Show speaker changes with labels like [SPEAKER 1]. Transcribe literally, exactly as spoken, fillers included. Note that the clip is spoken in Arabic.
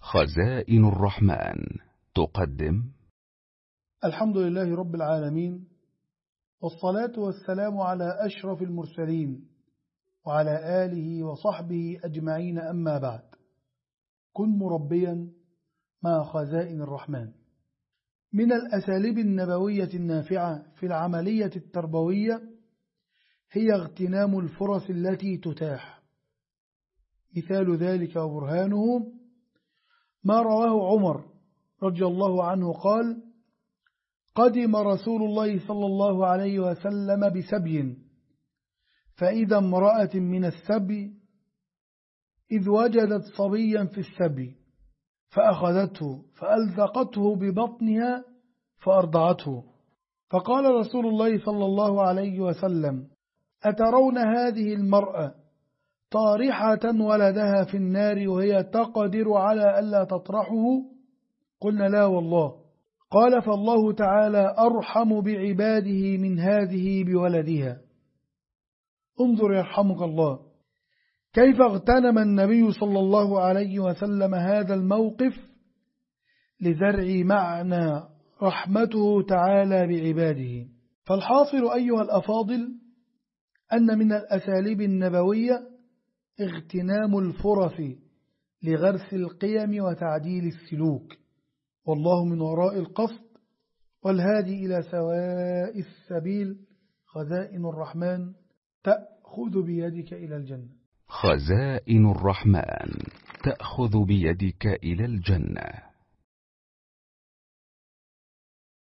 [SPEAKER 1] خزائن الرحمن تقدم.
[SPEAKER 2] الحمد لله رب العالمين، والصلاة والسلام على أشرف المرسلين وعلى آله وصحبه أجمعين، أما بعد. كن مربيا مع خزائن الرحمن. من الأساليب النبوية النافعة في العملية التربوية هي اغتنام الفرص التي تتاح. مثال ذلك وبرهانه ما رواه عمر رضي الله عنه قال: قدم رسول الله صلى الله عليه وسلم بسبي، فإذا امرأة من السبي إذ وجدت صبيا في السبي فأخذته فألزقته ببطنها فأرضعته، فقال رسول الله صلى الله عليه وسلم: أترون هذه المرأة طارحة ولدها في النار وهي تقدر على ألا تطرحه؟ قلنا: لا والله. قال: فالله تعالى أرحم بعباده من هذه بولدها. انظر يرحمك الله كيف اغتنم النبي صلى الله عليه وسلم هذا الموقف لزرع معنى رحمته تعالى بعباده. فالحاصل أيها الأفاضل أن من الأساليب النبوية اغتنام الفرص لغرس القيم وتعديل السلوك، والله من وراء القصد والهادي إلى سواء السبيل. خزائن الرحمن تأخذ بيدك إلى الجنة.
[SPEAKER 1] خزائن الرحمن تأخذ بيدك إلى الجنة.